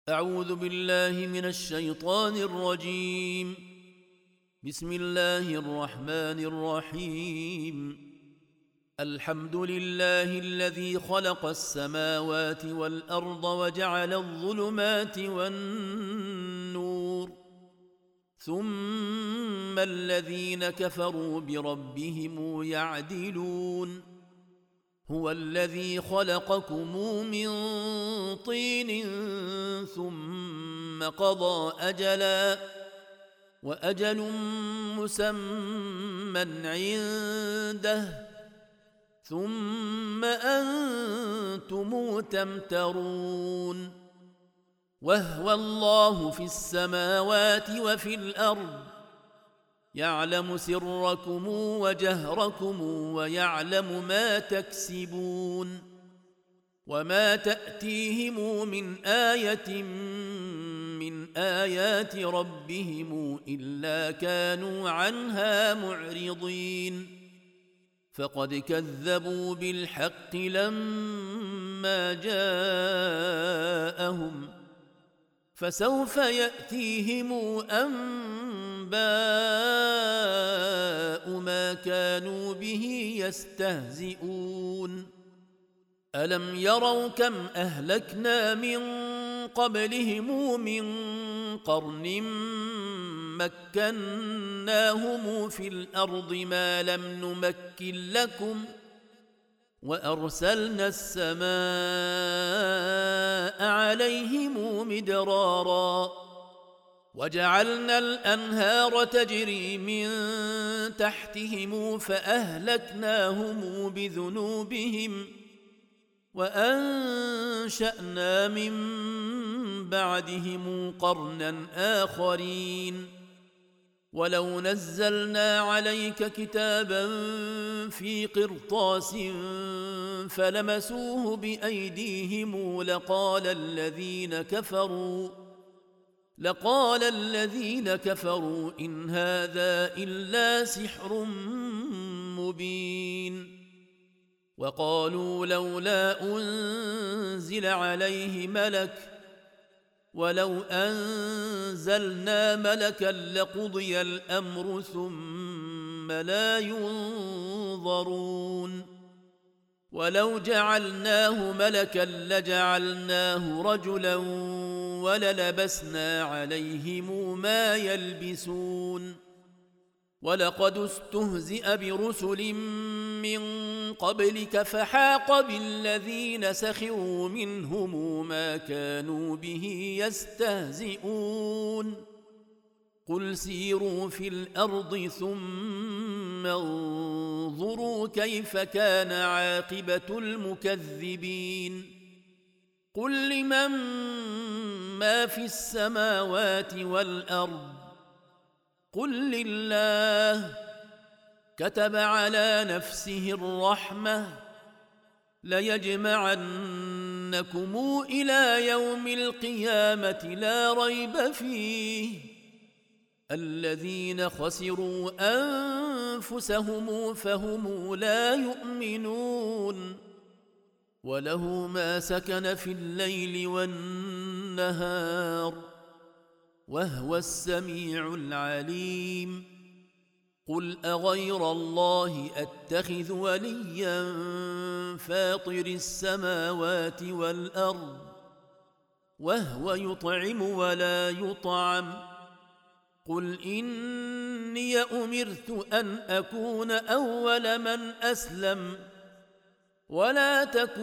أعوذ بالله من الشيطان الرجيم. بسم الله الرحمن الرحيم. الحمد لله الذي خلق السماوات والأرض وجعل الظلمات والنور، ثم الذين كفروا بربهم يعدلون. هو الذي خلقكم من طين ثم قضى أجلا، وأجل مسمى عنده، ثم أنتم تمترون. وهو الله في السماوات وفي الأرض، يعلم سركم وجهركم ويعلم ما تكسبون. وما تأتيهم من آية من آيات ربهم إلا كانوا عنها معرضين. فقد كذبوا بالحق لما جاءهم، فسوف يأتيهم أنباء ما كانوا به يستهزئون. ألم يروا كم أهلكنا من قبلهم من قرن مكناهم في الأرض ما لم نمكن لكم، وأرسلنا السماء عليهم مدرارا، وجعلنا الأنهار تجري من تحتهم فأهلكناهم بذنوبهم، وأنشأنا من بعدهم قرنا آخرين. ولو نزلنا عليك كتابا في قرطاس فلمسوه بأيديهم لقال الذين كفروا إن هذا إلا سحر مبين. وقالوا لولا أنزل عليه ملك، ولو أنزلنا ملكا لقضي الأمر ثم لا ينظرون. ولو جعلناه ملكا لجعلناه رجلا وللبسنا عليهم ما يلبسون. ولقد استهزئ برسل من قبلك فحاق بالذين سخروا منهم ما كانوا به يستهزئون. قل سيروا في الأرض ثم انظروا كيف كان عاقبة المكذبين. قل لمن ما في السماوات والأرض، قل لله. كتب على نفسه الرحمة ليجمعنكم إلى يوم القيامة لا ريب فيه. الذين خسروا أنفسهم فهم لا يؤمنون. وله ما سكن في الليل والنهار، وهو السميع العليم. قل أغير الله أتخذ وليا فاطر السماوات والأرض، وهو يطعم ولا يطعم. قل إني أمرت أن أكون أول من أسلم، ولا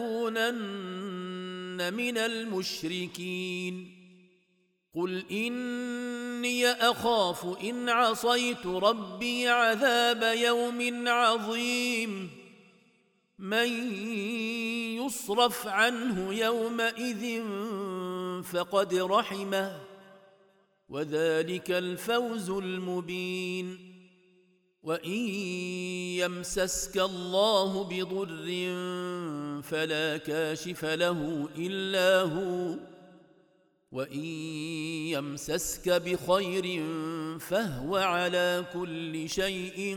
تكونن من المشركين. قل إني أخاف إن عصيت ربي عذاب يوم عظيم. من يصرف عنه يومئذ فقد رحمه، وذلك الفوز المبين. وإن يمسسك الله بضر فلا كاشف له إلا هو، وإن يمسسك بخير فهو على كل شيء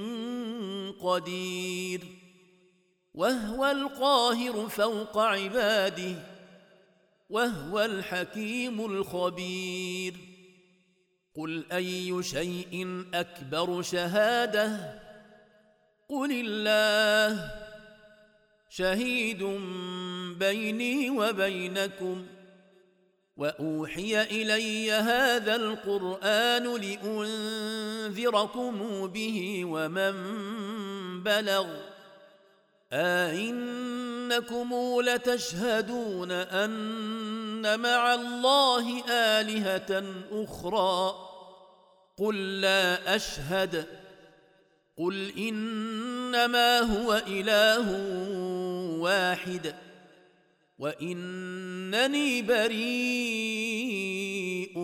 قدير. وهو القاهر فوق عباده، وهو الحكيم الخبير. قل أي شيء أكبر شهادة؟ قل الله شهيد بيني وبينكم. وأوحي إلي هذا القرآن لأنذركم به ومن بلغ. أئنكم لتشهدون أن مع الله آلهة أخرى؟ قل لا أشهد. قل إنما هو إله واحد وإنني بريء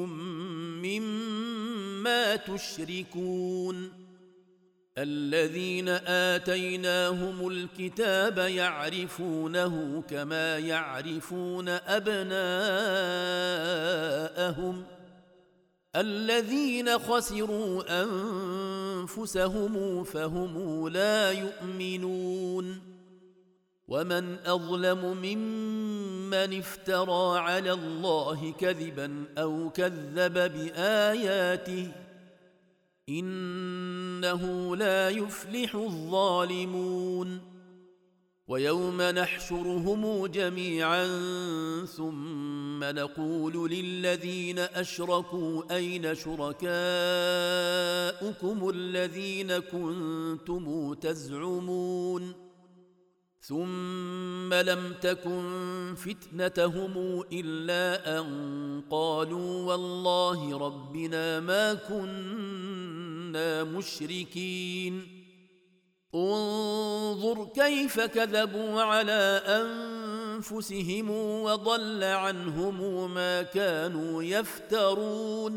مما تشركون. الذين آتيناهم الكتاب يعرفونه كما يعرفون أبناءهم. الذين خسروا أنفسهم فهم لا يؤمنون. ومن أظلم ممن افترى على الله كذبا أو كذب بآياته إنه لا يفلح الظالمون. ويوم نحشرهم جميعا ثم نقول للذين أشركوا أين شركاؤكم الذين كنتم تزعمون؟ ثم لم تكن فتنتهم إلا أن قالوا والله ربنا ما كنا مشركين. انظر كيف كذبوا على أنفسهم وضل عنهم ما كانوا يفترون.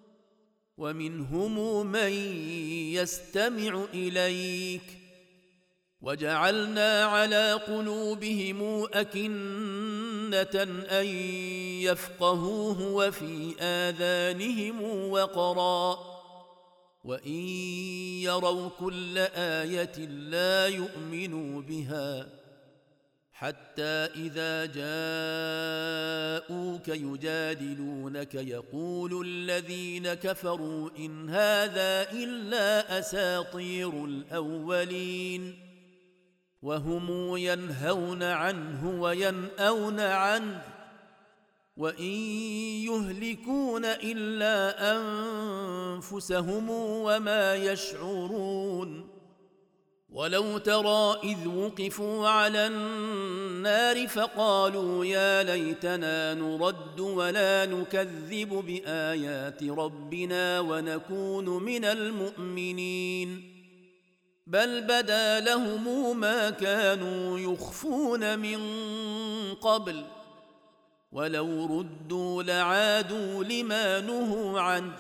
ومنهم من يستمع إليك وجعلنا على قلوبهم أكنة أن يفقهوه وفي آذانهم وقرا وإن يروا كل آية لا يؤمنوا بها حتى إذا جاءوك يجادلونك يقول الذين كفروا إن هذا إلا أساطير الأولين وهم ينهون عنه وينأون عنه وإن يهلكون إلا أنفسهم وما يشعرون. ولو ترى إذ وقفوا على النار فقالوا يا ليتنا نرد ولا نكذب بآيات ربنا ونكون من المؤمنين بل بدا لهم ما كانوا يخفون من قبل ولو ردوا لعادوا لما نهوا عنه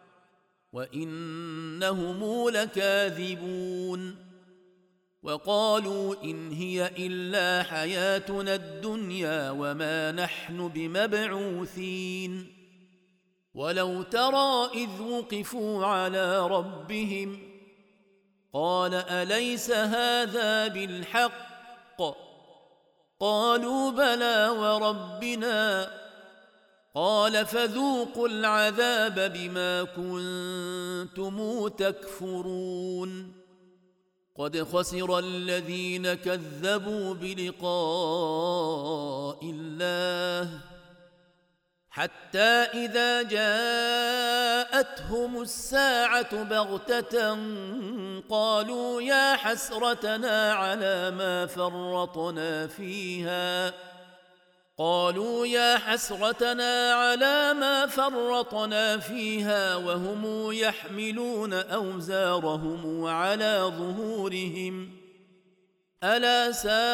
وإنهم لكاذبون. وقالوا إن هي إلا حياتنا الدنيا وما نحن بمبعوثين. ولو ترى إذ وقفوا على ربهم قال أليس هذا بالحق؟ قالوا بلى وربنا. قال فذوقوا العذاب بما كنتم تكفرون. قد خسر الذين كذبوا بلقاء الله حتى إذا جاءتهم الساعة بغتة قالوا يا حسرتنا على ما فرطنا فيها وهم يحملون أوزارهم على ظهورهم ألا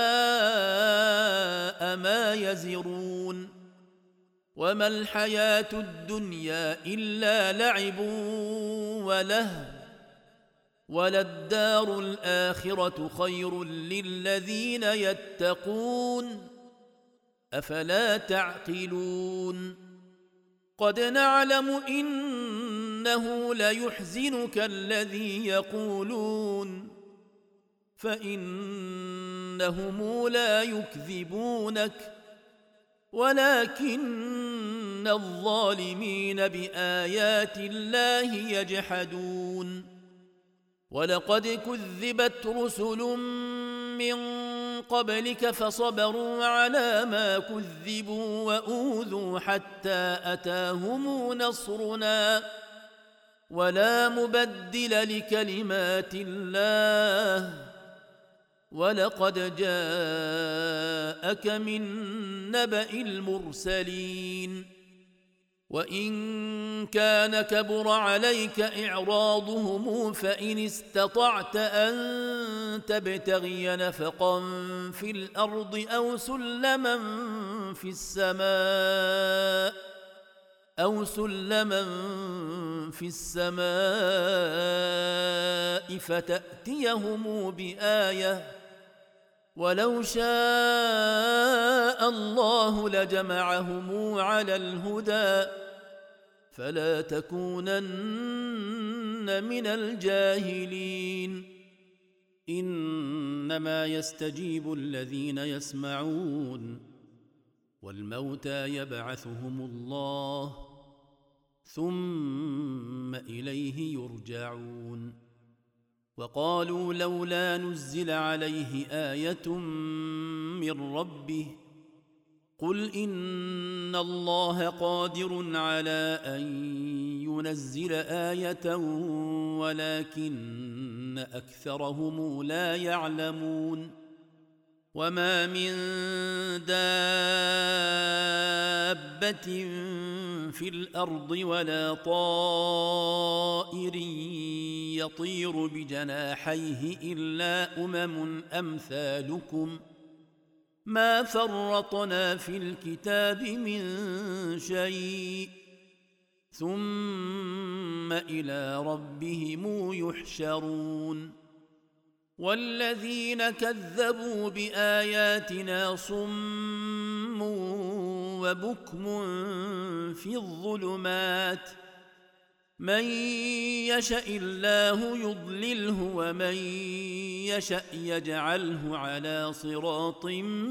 ساء ما يزرون. وما الحياة الدنيا إلا لعب ولهو وللدار الآخرة خير للذين يتقون أفلا تعقلون. قد نعلم إنه ليحزنك الذي يقولون فإنهم لا يكذبونك ولكن الظالمين بآيات الله يجحدون ولقد كذبت رسل من قبلك فصبروا على ما كذبوا وأوذوا حتى أتاهم نصرنا ولا مبدل لكلمات الله ولقد جاءك من نبأ المرسلين وإن كان كبر عليك إعراضهم فإن استطعت أن تبتغي نفقا في الأرض أو سلما في السماء فتأتيهم بآية ولو شاء الله لجمعهم على الهدى فلا تكونن من الجاهلين إنما يستجيب الذين يسمعون والموتى يبعثهم الله ثم إليه يرجعون وقالوا لولا نزل عليه آية من ربه قل إن الله قادر على أن ينزل آية ولكن أكثرهم لا يعلمون وما من دابة في الأرض ولا طائر يطير بجناحيه إلا أمثالكم ما فرطنا في الكتاب من شيء ثم إلى ربهم يحشرون والذين كذبوا بآياتنا صم وبكم في الظلمات من يشاء الله يضلله ومن يشاء يجعله على صراط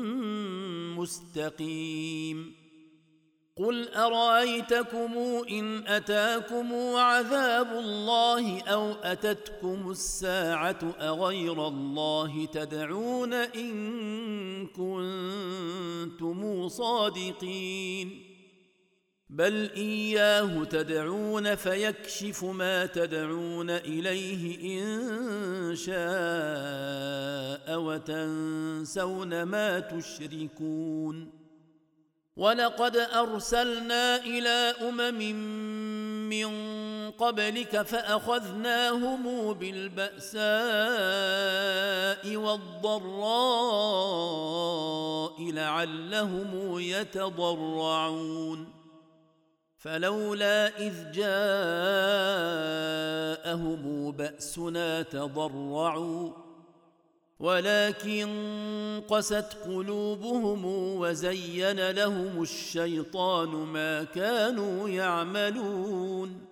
مستقيم قل أرأيتكم إن أتاكم عذاب الله أو أتتكم الساعة أغير الله تدعون إن كنتم صادقين بل إياه تدعون فيكشف ما تدعون إليه إن شاء وتنسون ما تشركون ولقد أرسلنا إلى من قبلك فأخذناهم بالبأساء والضراء لعلهم يتضرعون فلولا إذ جاءهم بأسنا تضرعوا ولكن قست قلوبهم وزين لهم الشيطان ما كانوا يعملون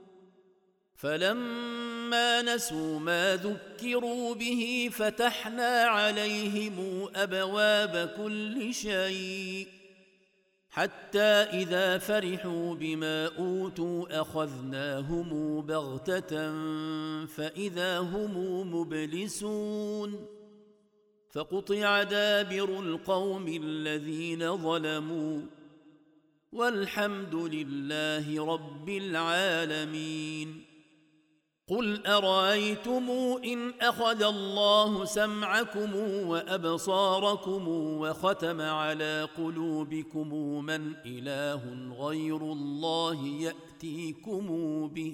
فلما نسوا ما ذكروا به فتحنا عليهم أبواب كل شيء حتى إذا فرحوا بما أوتوا أخذناهم بغتة فإذا هم مبلسون فقطع دابر القوم الذين ظلموا والحمد لله رب العالمين قل أرأيتم إن أخذ الله سمعكم وأبصاركم وختم على قلوبكم من إله غير الله يأتيكم به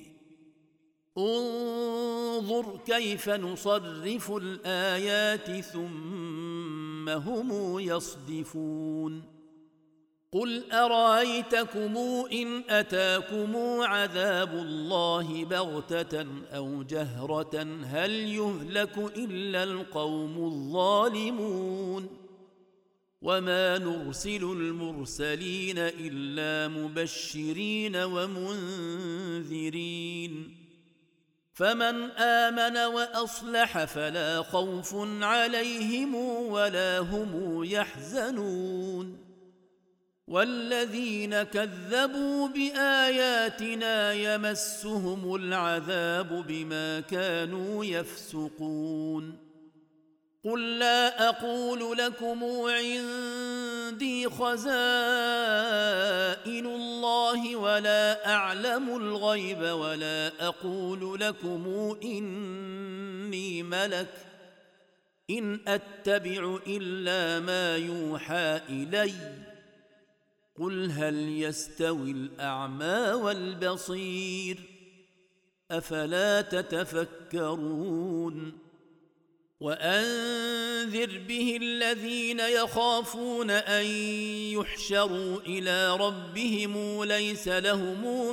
انظر كيف نصرف الآيات ثم هم يصدفون قل أرأيتكم إن أتاكم عذاب الله بغتة أو جهرة هل يهلك إلا القوم الظالمون وما نرسل المرسلين إلا مبشرين ومنذرين فمن آمن وأصلح فلا خوف عليهم ولا هم يحزنون والذين كذبوا بآياتنا يمسهم العذاب بما كانوا يفسقون قل لا أقول لكم عندي خزائن الله ولا أعلم الغيب ولا أقول لكم إني ملك إن أتبع إلا ما يوحى إلي قل هل يستوي الأعمى والبصير أفلا تتفكرون وأنذر به الذين يخافون أن يحشروا إلى ربهم ليس لهم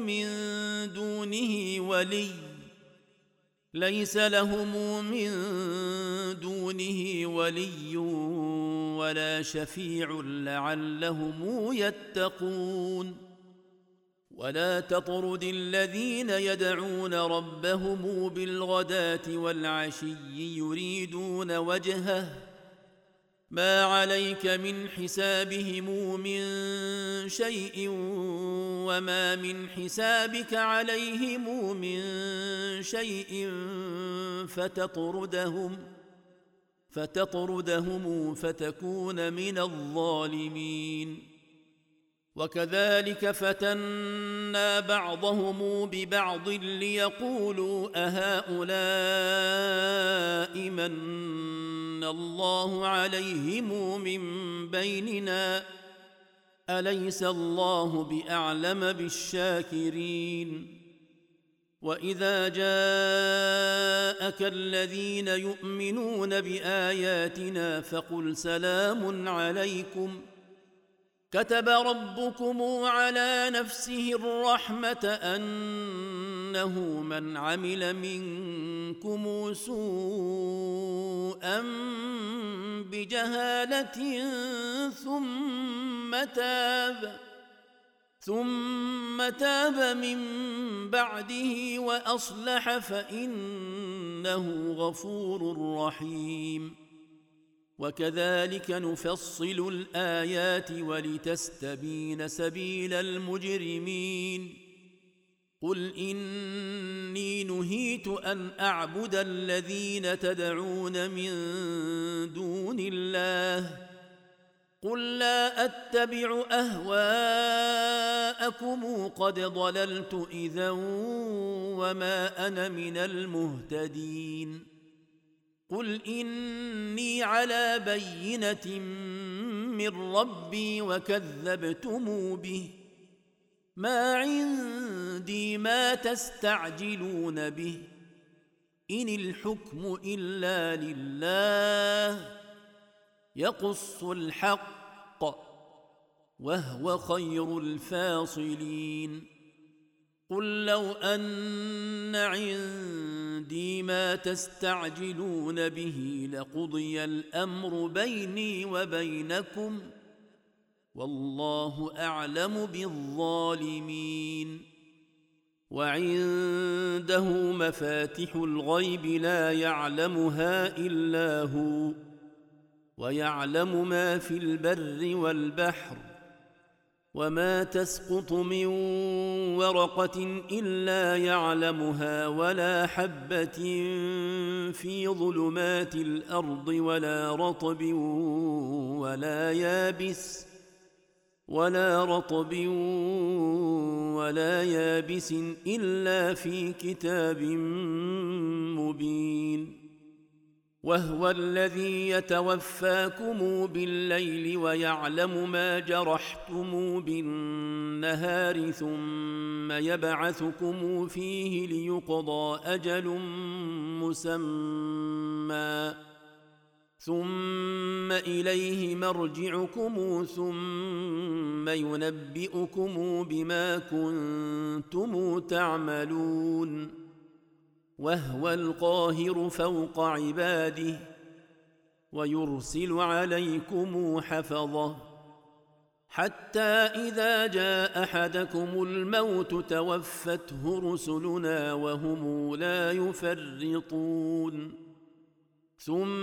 من دونه ولي ولا شفيع لعلهم يتقون ولا تطرد الذين يدعون ربهم بالغداة والعشي يريدون وجهه ما عليك من حسابهم من شيء وما من حسابك عليهم من شيء فتطردهم فتكون من الظالمين وكذلك فتنا بعضهم ببعض ليقولوا أهؤلاء من الله عليهم من بيننا أليس الله بأعلم بالشاكرين وإذا جاءك الذين يؤمنون بآياتنا فقل سلام عليكم كتب ربكم على نفسه الرحمة أنه من عمل منكم سوءا بجهالة ثم تاب من بعده وأصلح فإنه غفور رحيم وكذلك نفصل الآيات ولتستبين سبيل المجرمين قل إني نهيت أن أعبد الذين تدعون من دون الله قل لا أتبع أهواءكم قد ضللت إذا وما أنا من المهتدين قل إني على بينة من ربي وكذبتم به ما عندي ما تستعجلون به إن الحكم إلا لله يقص الحق وهو خير الفاصلين قل لو أن عندي ما تستعجلون به لقضي الأمر بيني وبينكم والله أعلم بالظالمين وعنده مفاتح الغيب لا يعلمها إلا هو ويعلم ما في البر والبحر وما تسقط من ورقة إلا يعلمها ولا حبة في ظلمات الأرض ولا رطب ولا يابس إلا في كتاب مبين وهو الذي يتوفاكم بالليل ويعلم ما جرحتم بالنهار ثم يبعثكم فيه ليقضى أجل مسمى ثم إليه مرجعكم ثم ينبئكم بما كنتم تعملون وهو القاهر فوق عباده ويرسل عليكم حفظه حتى إذا جاء أحدكم الموت توفته رسلنا وهم لا يفرطون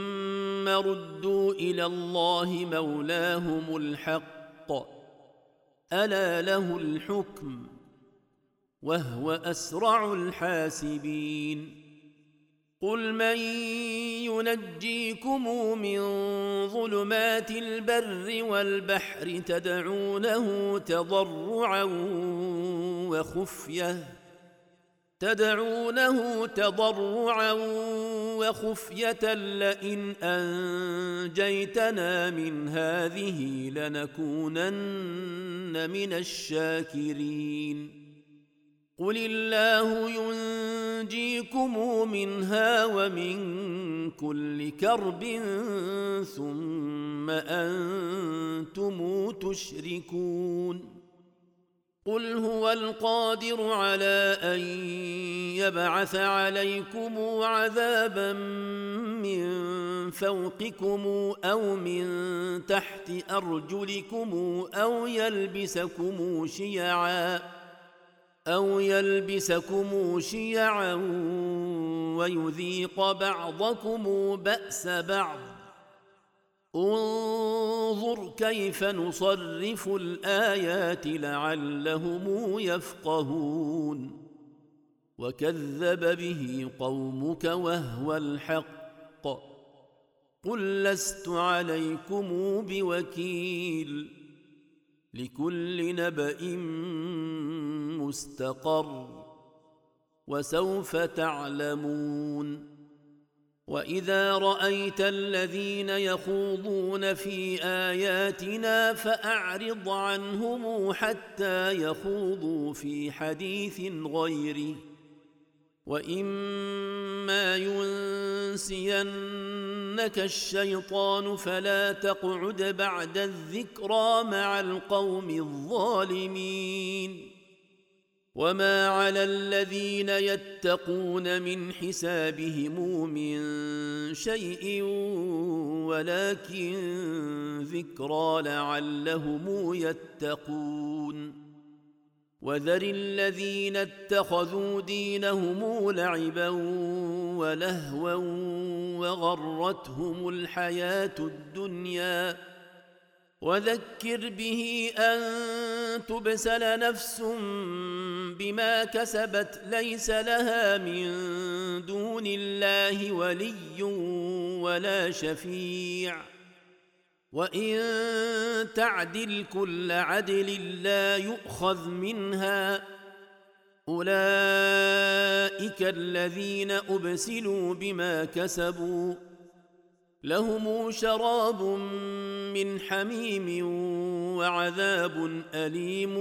ثم ردوا إلى الله مولاهم الحق ألا له الحكم وهو أسرع الحاسبين قل من ينجيكم من ظلمات البر والبحر تدعونه تضرعا وخفية لئن أنجيتنا من هذه لنكونن من الشاكرين قل الله ينجيكم منها ومن كل كرب ثم أنتم تشركون قل هو القادر على أن يبعث عليكم عذابا من فوقكم أو من تحت أرجلكم أو يلبسكم شيعا ويذيق بعضكم بأس بعض انظر كيف نصرف الآيات لعلهم يفقهون وكذب به قومك وهو الحق قل لست عليكم بوكيل لكل نبأ مستقر وسوف تعلمون وإذا رأيت الذين يخوضون في آياتنا فأعرض عنهم حتى يخوضوا في حديث غيره وإما ينسينك الشيطان فلا تقعد بعد الذكرى مع القوم الظالمين وما على الذين يتقون من حسابهم من شيء ولكن ذكرى لعلهم يتقون وذر الذين اتخذوا دينهم لعبا ولهوا وغرتهم الحياة الدنيا وذكر به أن تبسل نفس بما كسبت ليس لها من دون الله ولي ولا شفيع وإن تعدل كل عدل لا يؤخذ منها أولئك الذين أبسلوا بما كسبوا لهم شراب من حميم وعذاب أليم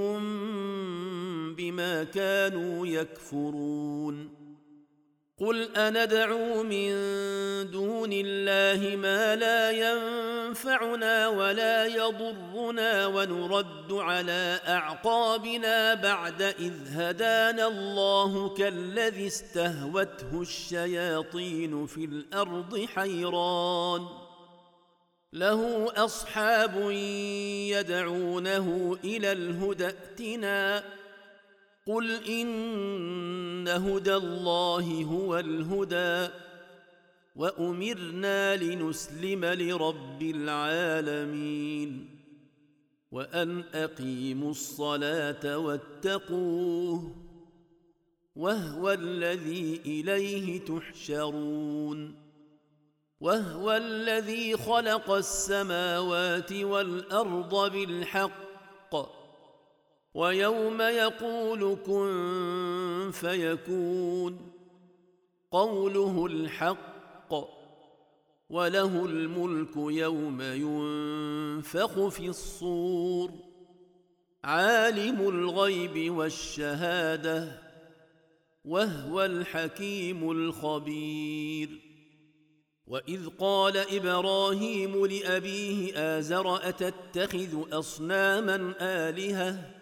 بما كانوا يكفرون قل أندعو من دون الله ما لا ينفعنا ولا يضرنا ونرد على أعقابنا بعد إذ هدانا الله كالذي استهوته الشياطين في الأرض حيران له أصحاب يدعونه إلى الهدى ائتنا قل إن هدى الله هو الهدى وأمرنا لنسلم لرب العالمين وأن أقيموا الصلاة واتقوه وهو الذي إليه تحشرون وهو الذي خلق السماوات والأرض بالحق ويوم يقول كن فيكون قوله الحق وله الملك يوم ينفخ في الصور عالم الغيب والشهادة وهو الحكيم الخبير وإذ قال إبراهيم لأبيه آزر أتتخذ أصناما آلهة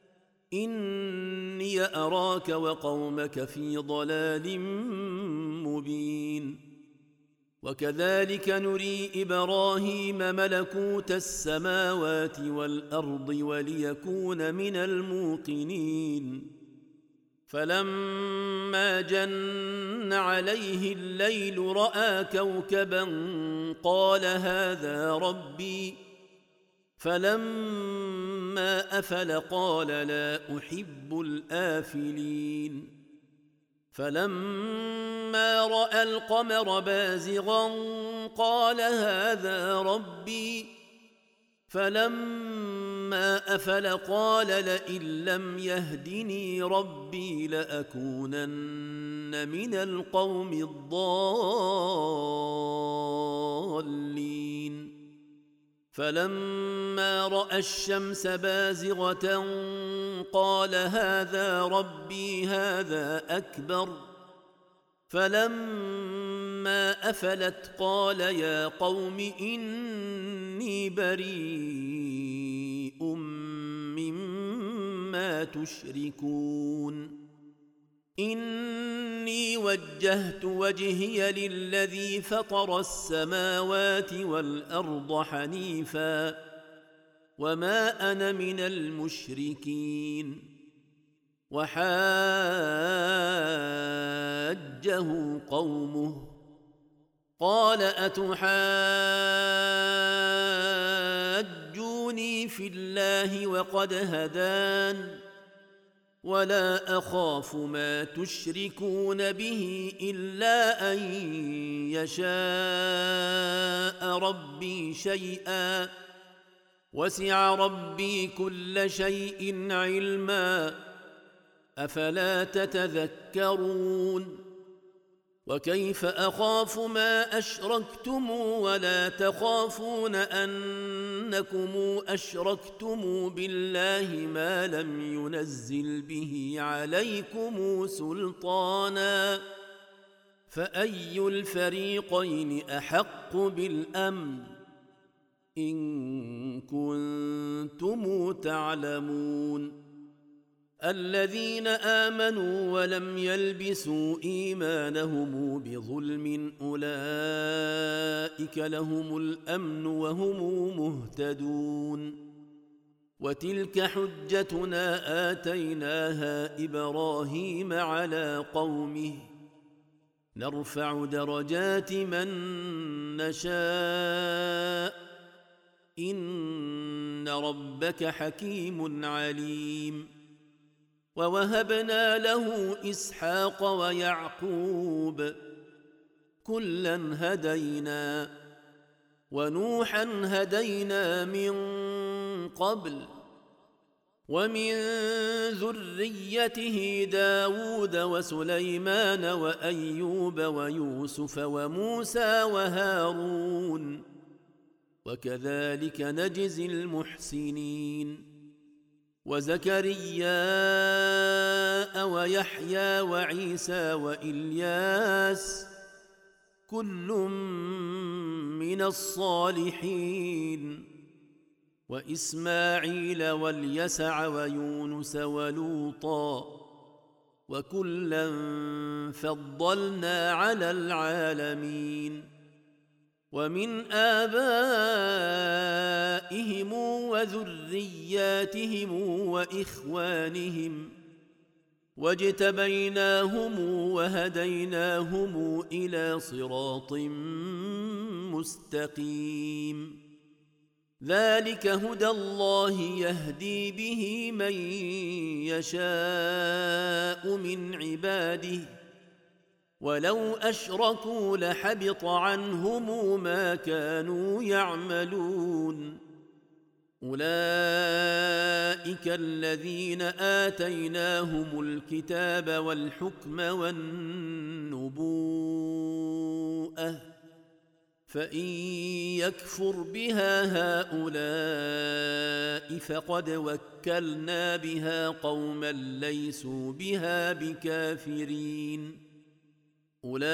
إني أراك وقومك في ضلال مبين وكذلك نري إبراهيم ملكوت السماوات والأرض وليكون من الموقنين فلما جن عليه الليل رأى كوكبا قال هذا ربي فلما أفل قال لا أحب الآفلين فلما رأى القمر بازغا قال هذا ربي فلما أفل قال لئن لم يهدني ربي لأكونن من القوم الضالين فلما رأى الشمس بازغة قال هذا ربي هذا أكبر فلما أفلت قال يا قوم إني بريء مما تشركون إني وجهت وجهي للذي فطر السماوات والأرض حنيفا وما أنا من المشركين وحاجه قومه قال أتحاجوني في الله وقد هدان ولا أخاف ما تشركون به إلا أن يشاء ربي شيئا وسع ربي كل شيء علما أفلا تتذكرون وكيف أخاف ما أشركتم ولا تخافون أنكم أشركتم بالله ما لم ينزل به عليكم سلطانا فأي الفريقين أحق بالأمن إن كنتم تعلمون الذين آمنوا ولم يلبسوا إيمانهم بظلم أولئك لهم الأمن وهم مهتدون وتلك حجتنا آتيناها إبراهيم على قومه نرفع درجات من نشاء إن ربك حكيم عليم ووهبنا له إسحاق ويعقوب كلا هدينا ونوحا هدينا من قبل ومن ذريته داود وسليمان وأيوب ويوسف وموسى وهارون وكذلك نجزي المحسنين وزكريا ويحيى وعيسى وإلياس كل من الصالحين وإسماعيل واليسع ويونس ولوطا وكلا فضلنا على العالمين ومن آبائهم وذرياتهم وإخوانهم واجتبيناهم وهديناهم إلى صراط مستقيم ذلك هدى الله يهدي به من يشاء من عباده ولو أشركوا لحبط عنهم ما كانوا يعملون أولئك الذين آتيناهم الكتاب والحكم والنبوءة فإن يكفر بها هؤلاء فقد وكلنا بها قوما ليسوا بها بكافرين أولئك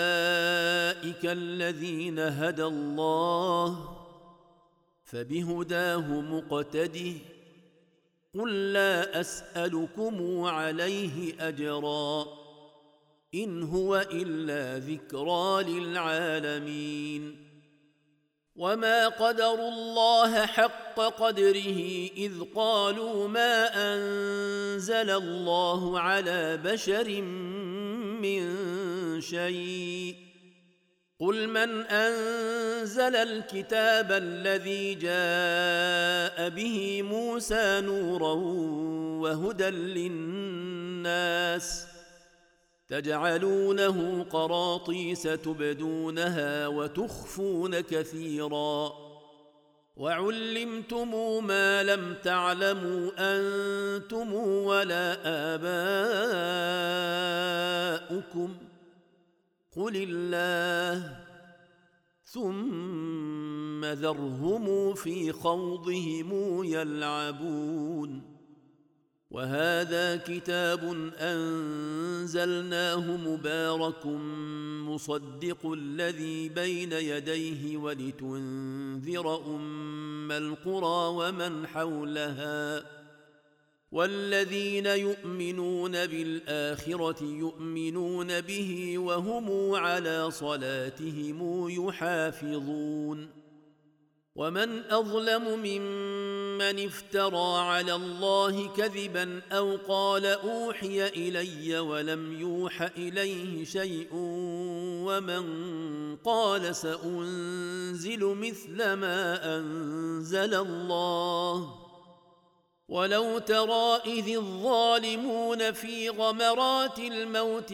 الذين هدى الله فبهداه مقتده قل لا أسألكم عليه أجرا إن هو إلا ذكرى للعالمين وما قدروا الله حق قدره إذ قالوا ما أنزل الله على بشر من شيء قل من أنزل الكتاب الذي جاء به موسى نورا وهدى للناس تجعلونه قراطيس تبدونها وتخفون كثيرا وعلمتم ما لم تعلموا أنتم ولا آباؤكم قل الله ثم ذرهم في خوضهم يلعبون وهذا كتاب أنزلناه مبارك مصدق الذي بين يديه ولتنذر أم القرى ومن حولها والذين يؤمنون بالآخرة يؤمنون به وهم على صلاتهم يحافظون ومن أظلم ممن افترى على الله كذبا أو قال أوحي إلي ولم يوح إليه شيء ومن قال سأنزل مثل ما أنزل الله ولو ترى إذ الظالمون في غمرات الموت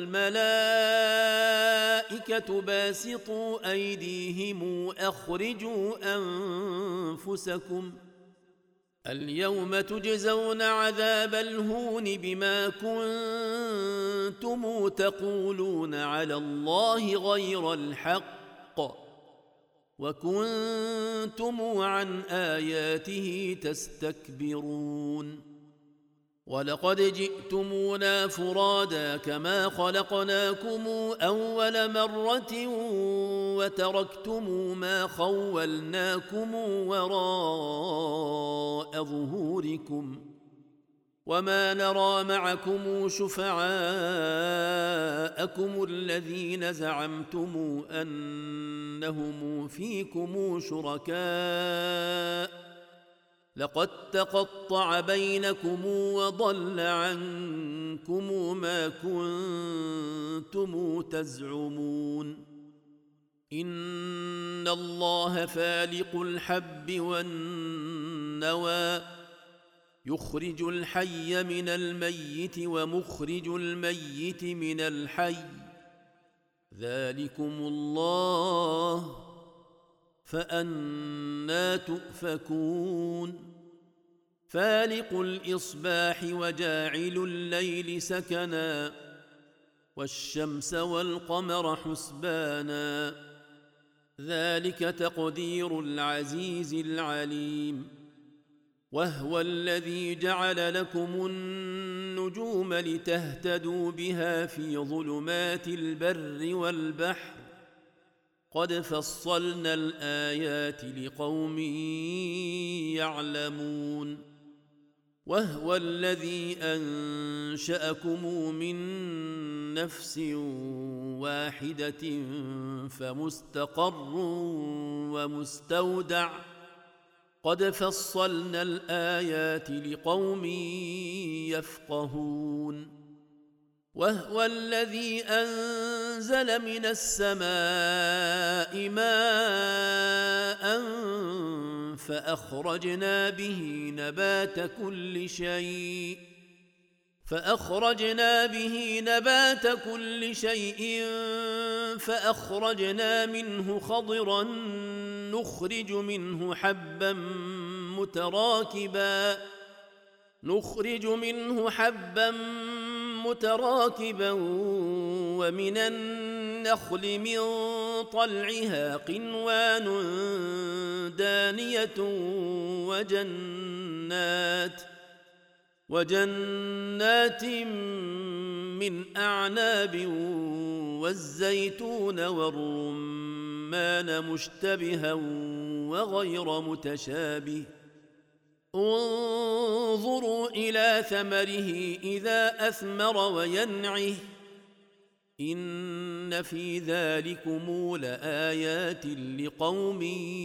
والملائكة باسطوا أيديهم أخرجوا أنفسكم اليوم تجزون عذاب الهون بما كنتم تقولون على الله غير الحق وكنتم عن آياته تستكبرون ولقد جئتمونا فرادا كما خلقناكم أول مرة وتركتم ما خولناكم وراء ظهوركم وما نرى معكم شفعاءكم الذين زعمتم أنهم فيكم شركاء لقد تقطع بينكم وضل عنكم ما كنتم تزعمون إن الله فالق الحب والنوى يخرج الحي من الميت ومخرج الميت من الحي ذلكم الله فأنى تؤفكون فالق الإصباح وجاعل الليل سكنا والشمس والقمر حسبانا ذلك تقدير العزيز العليم وهو الذي جعل لكم النجوم لتهتدوا بها في ظلمات البر والبحر قد فصلنا الآيات لقوم يعلمون وهو الذي أنشأكم من نفس واحدة فمستقر ومستودع قد فصلنا الآيات لقوم يفقهون وهو الذي أنزل من السماء ماء فأخرجنا به نبات كل شيء فأخرجنا منه خضرا نخرج منه حبا متراكبا ومن النخل من طلعها قنوان دانية وجنات من أعناب والزيتون والرمان مشتبها وغير متشابه انظروا إلى ثمره إذا أثمر وينعه إن في ذلكم لآيات لقوم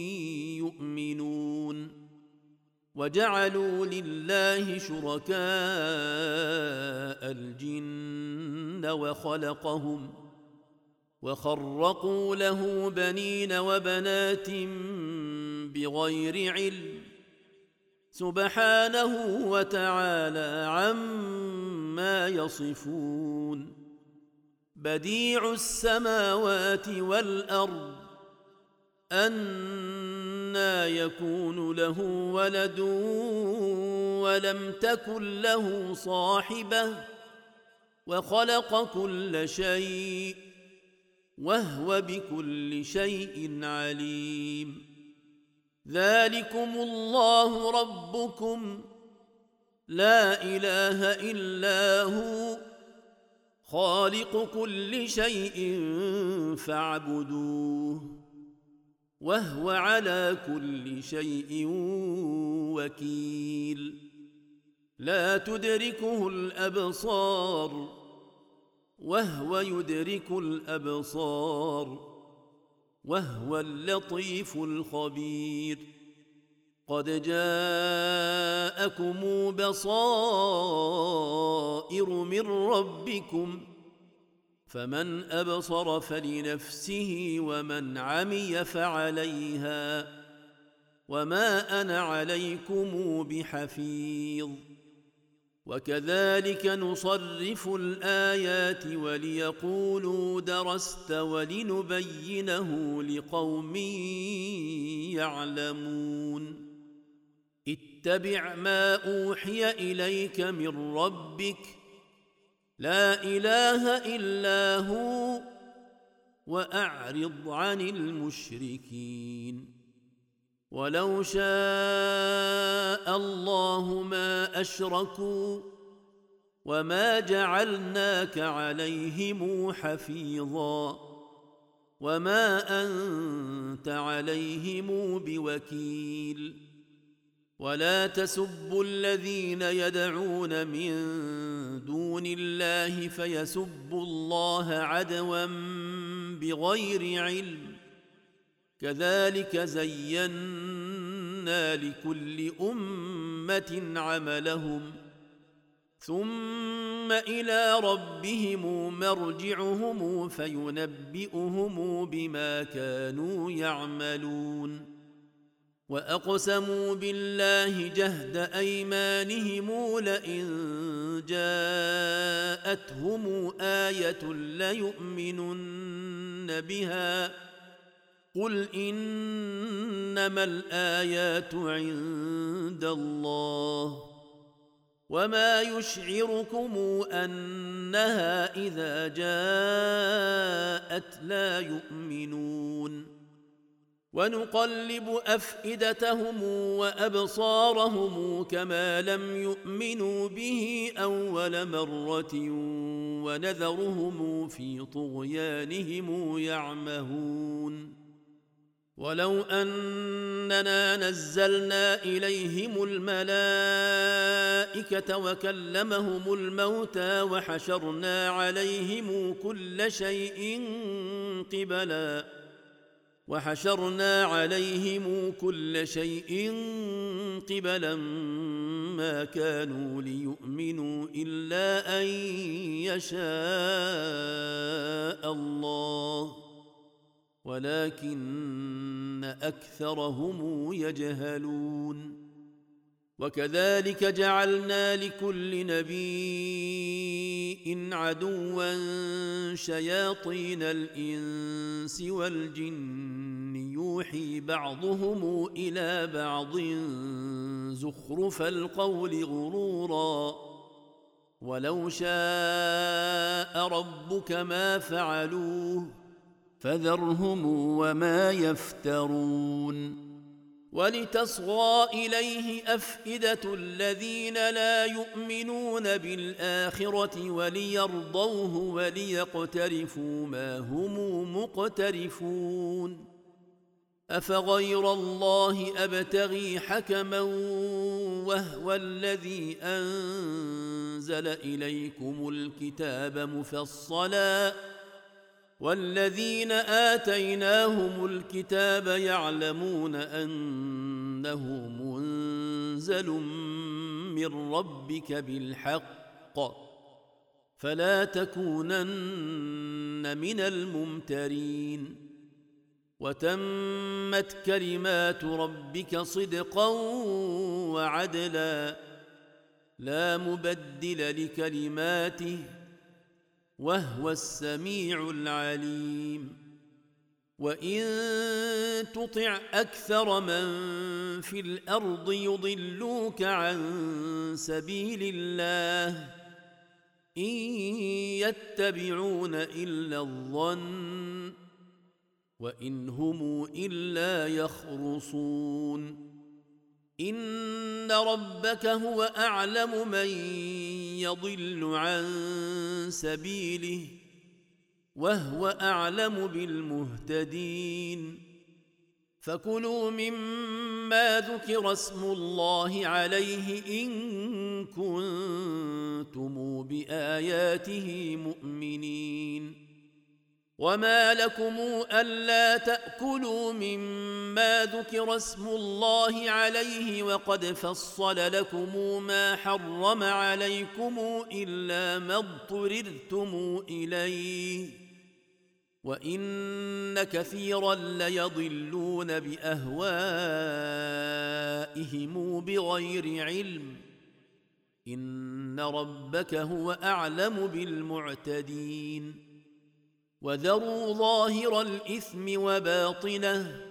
يؤمنون وجعلوا لله شركاء الجن وخلقهم وخرقوا له بنين وبنات بغير علم سبحانه وتعالى عما يصفون بديع السماوات والأرض أنى يكون له ولد ولم تكن له صاحبة وخلق كل شيء وهو بكل شيء عليم ذلكم الله ربكم لا إله إلا هو خالق كل شيء فاعبدوه وهو على كل شيء وكيل لا تدركه الأبصار وهو يدرك الأبصار وهو اللطيف الخبير قد جاءكم بصائر من ربكم فمن أبصر فلنفسه ومن عمي فعليها وما أنا عليكم بحفيظ وكذلك نصرف الآيات وليقولوا درست ولنبينه لقوم يعلمون اتبع ما أوحي إليك من ربك لا إله إلا هو وأعرض عن المشركين ولو شاء الله ما أشركوا وما جعلناك عليهم حفيظا وما أنت عليهم بوكيل ولا تسبوا الذين يدعون من دون الله فيسبوا الله عدوا بغير علم كذلك زينا لكل أمة عملهم ثم إلى ربهم مرجعهم فينبئهم بما كانوا يعملون وأقسموا بالله جهد أيمانهم لئن جاءتهم آية ليؤمنن بها قل إنما الآيات عند الله وما يشعركم أنها إذا جاءت لا يؤمنون ونقلب أفئدتهم وأبصارهم كما لم يؤمنوا به أول مرة ونذرهم في طغيانهم يعمهون ولو أننا نزلنا إليهم الملائكة وكلمهم الموتى وحشرنا عليهم كل شيء قبلا ما كانوا ليؤمنوا إلا أن يشاء الله ولكن أكثرهم يجهلون وكذلك جعلنا لكل نبي عدوا شياطين الإنس والجن يوحي بعضهم إلى بعض زخرف القول غرورا ولو شاء ربك ما فعلوه فذرهم وما يفترون ولتصغى إليه أفئدة الذين لا يؤمنون بالآخرة وليرضوه وليقترفوا ما هم مقترفون أفغير الله أبتغي حكما وهو الذي أنزل إليكم الكتاب مفصلا والذين آتيناهم الكتاب يعلمون أنه منزل من ربك بالحق فلا تكونن من الممترين وتمت كلمات ربك صدقا وعدلا لا مبدل لكلماته وهو السميع العليم وإن تطع أكثر من في الأرض يضلوك عن سبيل الله إن يتبعون إلا الظن وإن هم إلا يخرصون إن ربك هو أعلم من يضل عن سبيله وهو أعلم بالمهتدين فكلوا مما ذكر اسم الله عليه إن كنتم بآياته مؤمنين وما لكم ألا تأكلوا مما ذكر اسم الله عليه وقد فصل لكم ما حرم عليكم إلا ما اضطررتم إليه وإن كثيرا ليضلون بأهوائهم بغير علم إن ربك هو أعلم بالمعتدين وذروا ظاهر الإثم وباطنه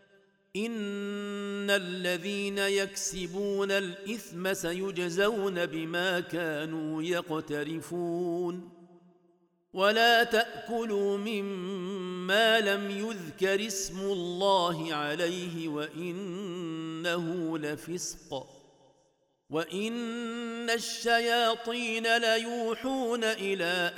إن الذين يكسبون الإثم سيجزون بما كانوا يقترفون ولا تأكلوا مما لم يذكر اسم الله عليه وإنه لفسق وإن الشياطين ليوحون إلى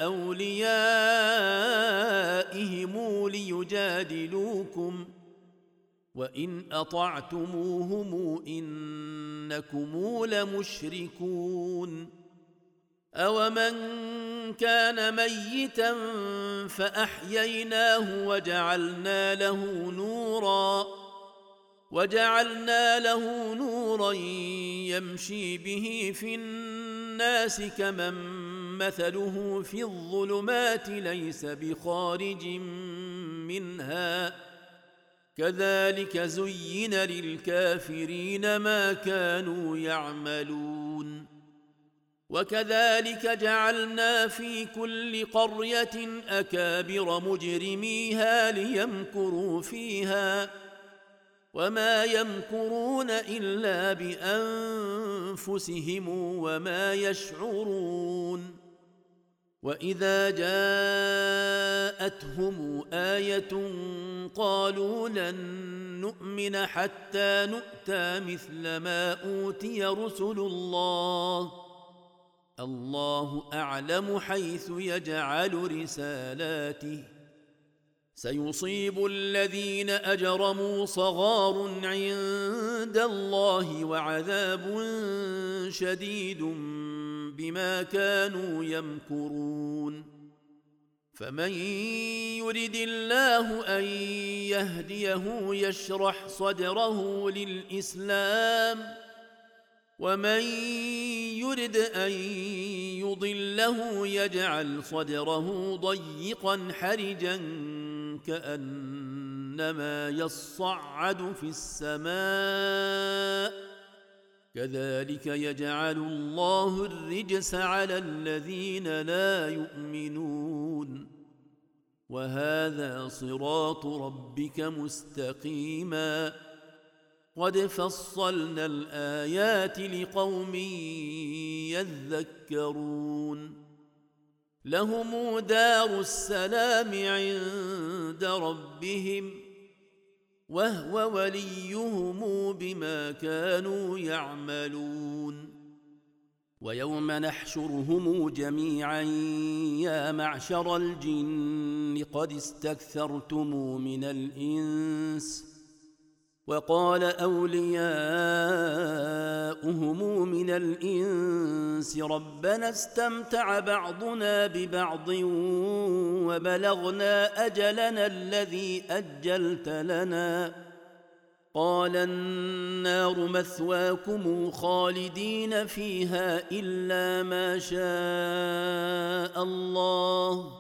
أوليائهم ليجادلوكم وإن أطعتموهم إنكم لمشركون أومن كان ميتا فأحييناه وجعلنا له نورا يمشي به في الناس كمن مثله في الظلمات ليس بخارج منها كذلك زين للكافرين ما كانوا يعملون وكذلك جعلنا في كل قرية أكابر مجرميها ليمكروا فيها وما يمكرون إلا بأنفسهم وما يشعرون وإذا جاءتهم آية قالوا لن نؤمن حتى نؤتى مثل ما أوتي رسل الله أعلم حيث يجعل رسالاته سيصيب الذين أجرموا صغار عند الله وعذاب شديد بما كانوا يمكرون فمن يرد الله أن يهديه يشرح صدره للإسلام ومن يرد أن يضله يجعل صدره ضيقا حرجا كأنما يصعد في السماء كذلك يجعل الله الرجس على الذين لا يؤمنون وهذا صراط ربك مستقيما قد فصلنا الآيات لقوم يذكرون لهم دار السلام عند ربهم وهو وليهم بما كانوا يعملون ويوم نحشرهم جميعا يا معشر الجن قد استكثرتم من الإنس وقال أولياؤهم من الإنس ربنا استمتع بعضنا ببعض وبلغنا أجلنا الذي أجلت لنا قال النار مثواكم خالدين فيها إلا ما شاء شاء الله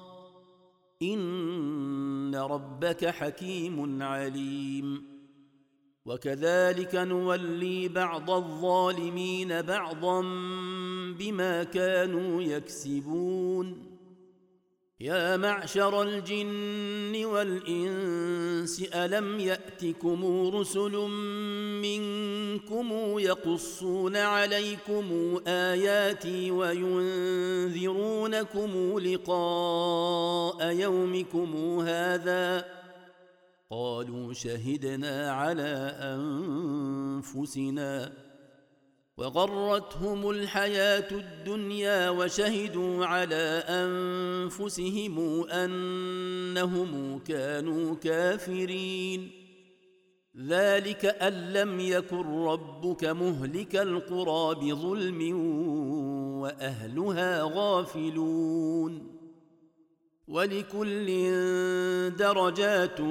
إن ربك حكيم عليم. وكذلك نولي بعض الظالمين بعضا بما كانوا يكسبون. يا معشر الجن والإنس ألم يأتكم رسل منكم يقصون عليكم آياتي وينذرونكم لقاء يومكم هذا؟ قالوا شهدنا على أنفسنا وغرتهم الحياة الدنيا وشهدوا على أنفسهم أنهم كانوا كافرين. ذلك أن لم يكن ربك مهلك القرى بظلم وأهلها غافلون. ولكل درجات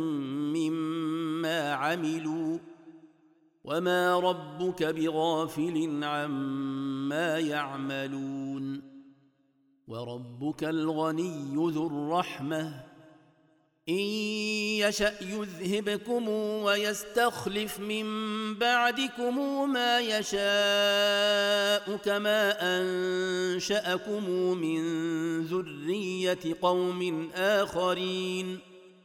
مما عملوا وما ربك بغافل عما يعملون. وربك الغني ذو الرحمة إن يشأ يذهبكم ويستخلف من بعدكم ما يشاء كما أنشأكم من ذرية قوم آخرين.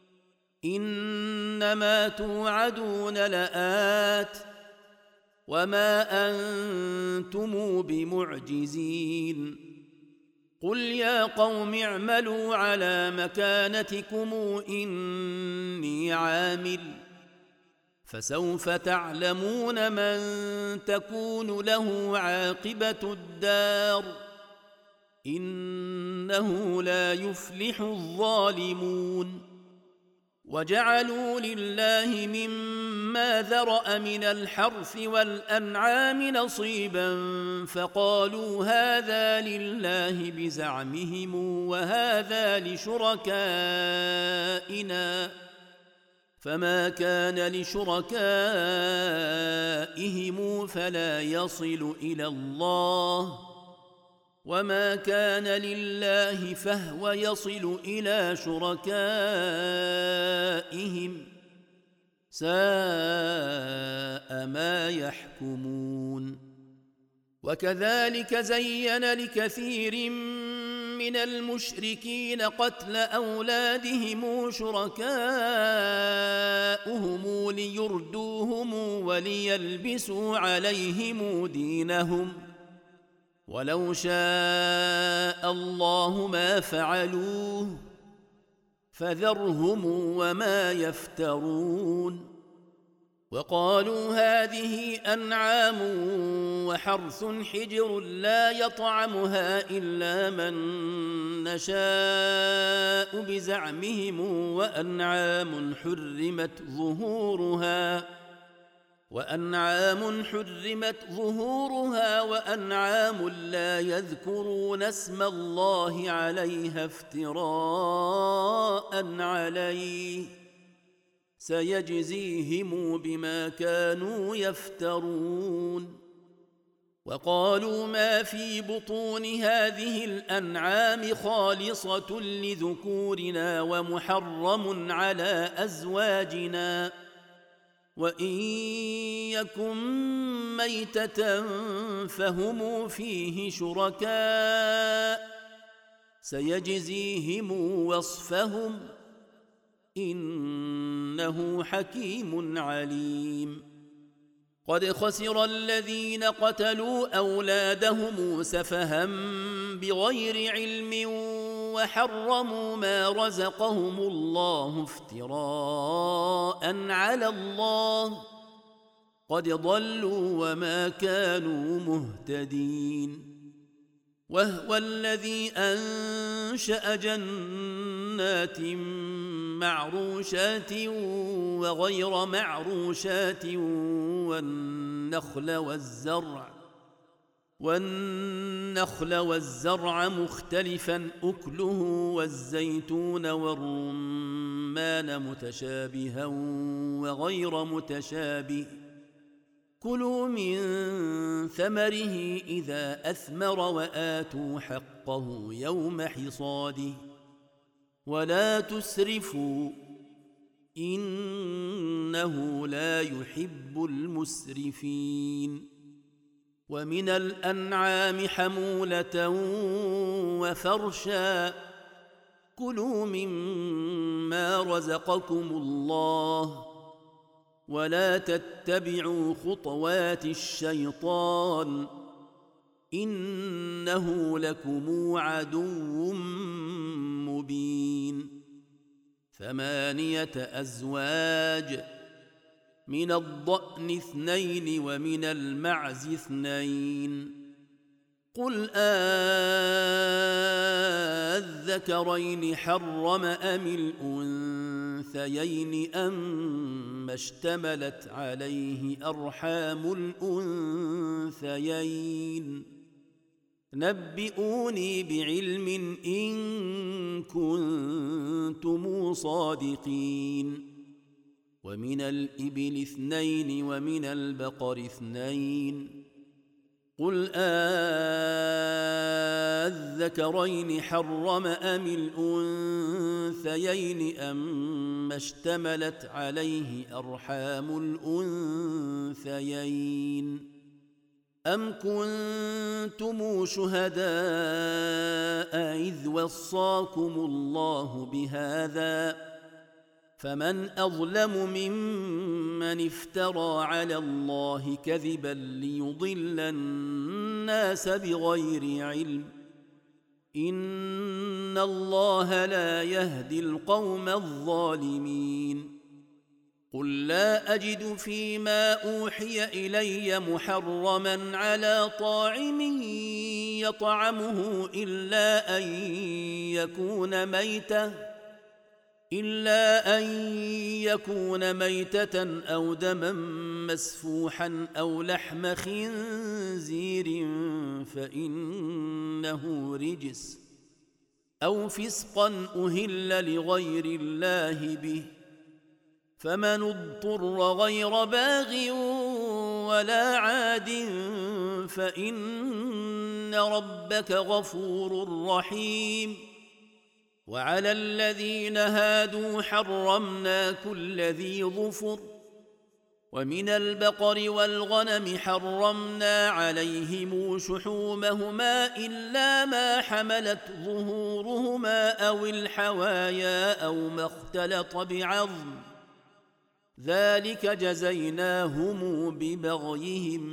إنما توعدون لآت وما أنتم بمعجزين. قل يا قوم اعملوا على مكانتكم إني عامل فسوف تعلمون من تكون له عاقبة الدار إنه لا يفلح الظالمون. وجعلوا لله مما ذرأ من الحرث والأنعام نصيبا فقالوا هذا لله بزعمهم وهذا لشركائنا فما كان لشركائهم فلا يصل إلى الله وما كان لله فهو يصل إلى شركائهم ساء ما يحكمون. وكذلك زين لكثير من المشركين قتل أولادهم شركاؤهم ليردوهم وليلبسوا عليهم دينهم ولو شاء الله ما فعلوه فذرهم وما يفترون. وقالوا هذه أنعام وحرث حجر لا يطعمها إلا من نشاء بزعمهم وأنعام حرمت ظهورها وأنعام لا يذكرون اسم الله عليها افتراء عليه سيجزيهم بما كانوا يفترون. وقالوا ما في بطون هذه الأنعام خالصة لذكورنا ومحرم على أزواجنا وإن يكن ميتة فهم فيه شركاء سيجزيهم وصفهم إنه حكيم عليم. قد خسر الذين قتلوا أولادهم سفها بغير علم وحرموا ما رزقهم الله افتراء على الله قد ضلوا وما كانوا مهتدين. وهو الذي أنشأ جنات معروشات وغير معروشات والنخل والزرع مختلفا أكله والزيتون والرمان متشابها وغير متشابه كلوا من ثمره إذا أثمر وآتوا حقه يوم حصاده ولا تسرفوا إنه لا يحب المسرفين. ومن الأنعام حمولة وفرشا كلوا مما رزقكم الله ولا تتبعوا خطوات الشيطان إنه لكم عدو مبين. 8 أزواج من الضأن 2 ومن المعز 2 قل أذكرين حرم أم الأنثيين أم اشتملت عليه أرحام الأنثيين نبئوني بعلم إن كنتم صادقين. ومن الإبل 2 ومن البقر 2 قل أذكرين حرم أم الأنثيين أم اشتملت عليه أرحام الأنثيين أم كنتم شهداء إذ وصاكم الله بهذا فمن أظلم ممن افترى على الله كذبا ليضل الناس بغير علم إن الله لا يهدي القوم الظالمين. قل لا أجد فيما أوحي إلي محرما على طاعم يطعمه إلا أن يكون ميتة أو دما مسفوحا أو لحم خنزير فإنه رجس أو فسقا أهل لغير الله به فمن اضطر غير باغ ولا عاد فإن ربك غفور رحيم. وعلى الذين هادوا حرمنا كل ذي ظفر ومن البقر والغنم حرمنا عليهم شحومهما إلا ما حملت ظهورهما أو الحوايا أو ما اختلط بعظم ذلك جزيناهم ببغيهم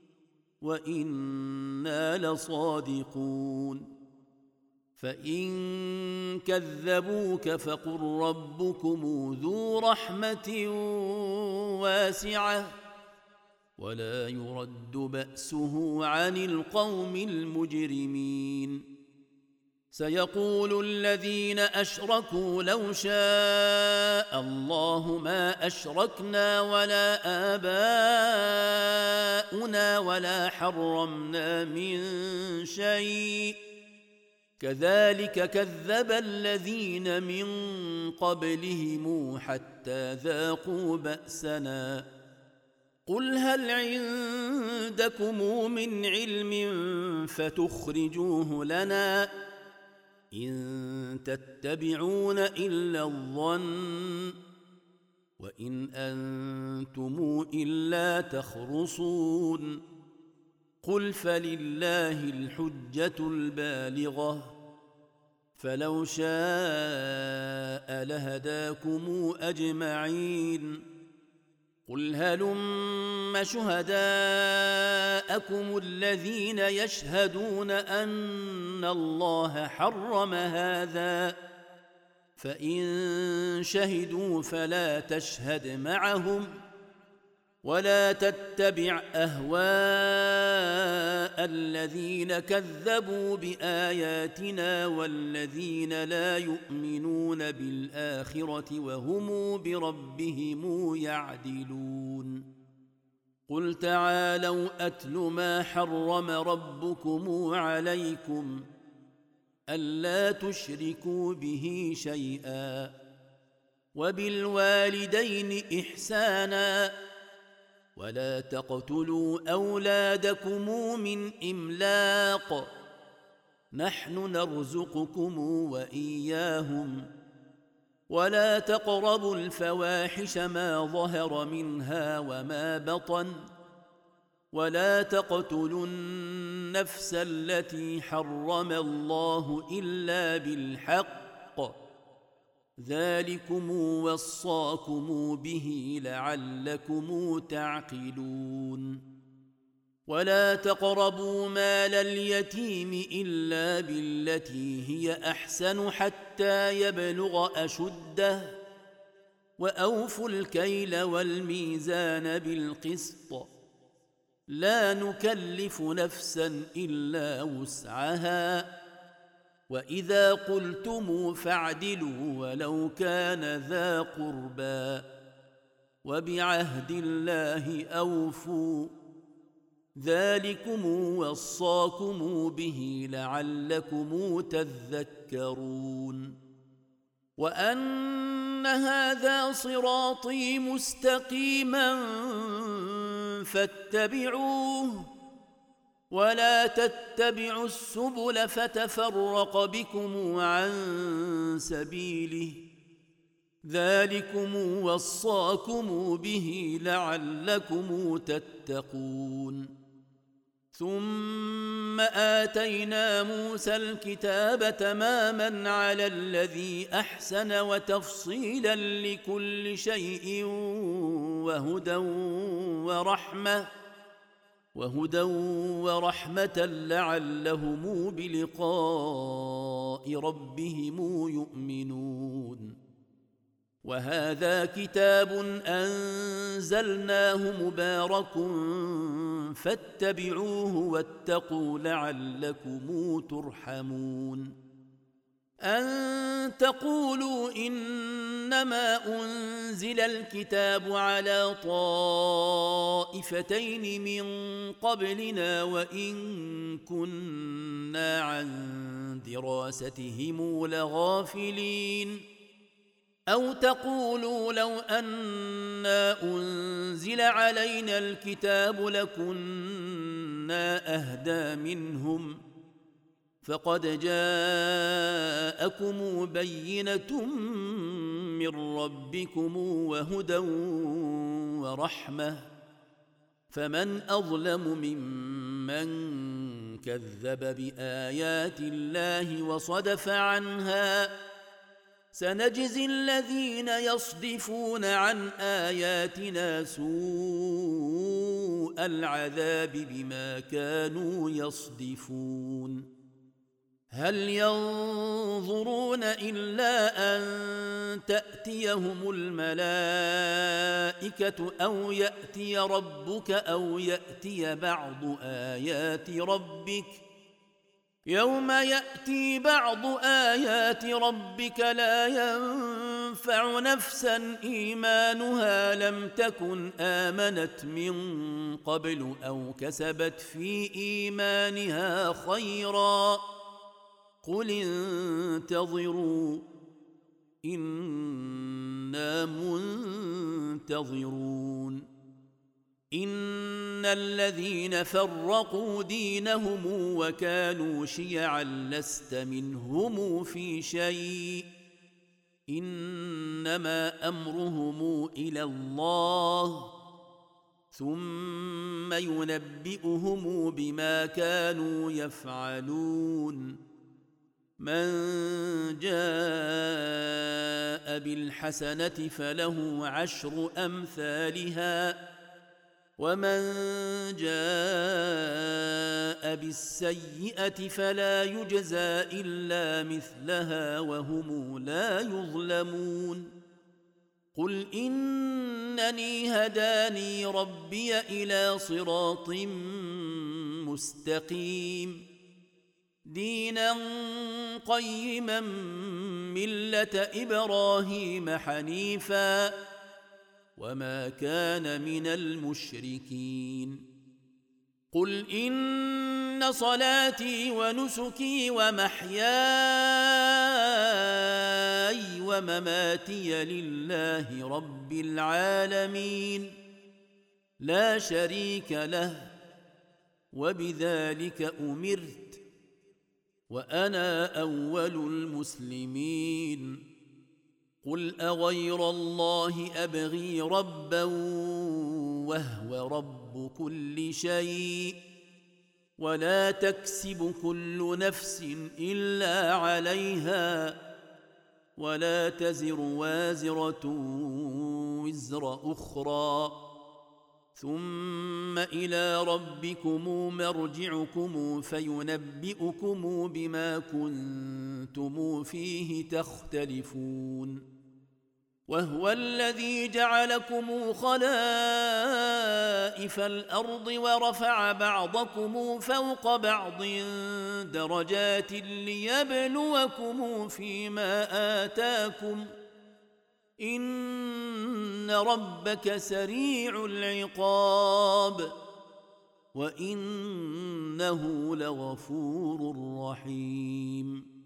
وإنا لصادقون. فإن كذبوك فقل ربكم ذو رحمة واسعة ولا يرد بأسه عن القوم المجرمين. سيقول الذين أشركوا لو شاء الله ما أشركنا ولا آباؤنا ولا حرمنا من شيء كذلك كذب الذين من قبلهم حتى ذاقوا بأسنا. قل هل عندكم من علم فتخرجوه لنا إن تتبعون إلا الظن وإن أنتم إلا تخرصون. قل فلله الحجة البالغة فلو شاء لهداكم أجمعين. قل هلم شهداءكم الذين يشهدون أن الله حرم هذا فإن شهدوا فلا تشهد معهم ولا تتبع أهواء الذين كذبوا بآياتنا والذين لا يؤمنون بالآخرة وهم بربهم يعدلون. قل تعالوا أتل ما حرم ربكم عليكم ألا تشركوا به شيئا وبالوالدين إحسانا ولا تقتلوا أولادكم من إملاق نحن نرزقكم وإياهم ولا تقربوا الفواحش ما ظهر منها وما بطن ولا تقتلوا النفس التي حرم الله إلا بالحق ذلكم وصاكم به لعلكم تعقلون ولا تقربوا مال اليتيم إلا بالتي هي أحسن حتى يبلغ أشده وأوفوا الكيل والميزان بالقسط لا نكلف نفسا إلا وسعها وإذا قلتم فاعدلوا ولو كان ذا قربى وبعهد الله أوفوا ذلكم وصاكم به لعلكم تذكرون وأن هذا صراطي مستقيما فاتبعوه ولا تتبعوا السبل فتفرق بكم عن سبيله ذلكم وصاكم به لعلكم تتقون ثم آتينا موسى الكتاب تماما على الذي أحسن وتفصيلا لكل شيء وهدى ورحمة لعلهم بلقاء ربهم يؤمنون وهذا كتاب أنزلناه مبارك فاتبعوه واتقوا لعلكم ترحمون أن تقولوا إنما أنزل الكتاب على طائفتين من قبلنا وإن كنا عن دراستهم لغافلين أو تقولوا لو أنا أنزل علينا الكتاب لكنا أهدى منهم فقد جاءكم بينة من ربكم وهدى ورحمة فمن أظلم ممن كذب بآيات الله وصدف عنها سنجزي الذين يصدفون عن آياتنا سوء العذاب بما كانوا يصدفون هل ينظرون إلا أن تأتيهم الملائكة أو يأتي ربك أو يأتي بعض آيات ربك يوم يأتي بعض آيات ربك لا ينفع نفسا إيمانها لم تكن آمنت من قبل أو كسبت في إيمانها خيرا قل انتظروا إنا منتظرون إن الذين فرقوا دينهم وكانوا شيعا لست منهم في شيء إنما أمرهم إلى الله ثم ينبئهم بما كانوا يفعلون من جاء بالحسنة فله عشر أمثالها ومن جاء بالسيئة فلا يجزى إلا مثلها وهم لا يظلمون قل إنني هداني ربي إلى صراط مستقيم دينا قيما ملة إبراهيم حنيفا وما كان من المشركين قل إن صلاتي ونسكي ومحياي ومماتي لله رب العالمين لا شريك له، وبذلك أمرت وأنا أول المسلمين. قل أغير الله أبغي ربا وهو رب كل شيء، ولا تكسب كل نفس إلا عليها، ولا تزر وازرة وزر أخرى، ثم إلى ربكم مرجعكم فينبئكم بما كنتم فيه تختلفون. وهو الذي جعلكم خلائف الأرض ورفع بعضكم فوق بعض درجات ليبلوكم فيما آتاكم، إن ربك سريع العقاب وإنه لغفور رحيم.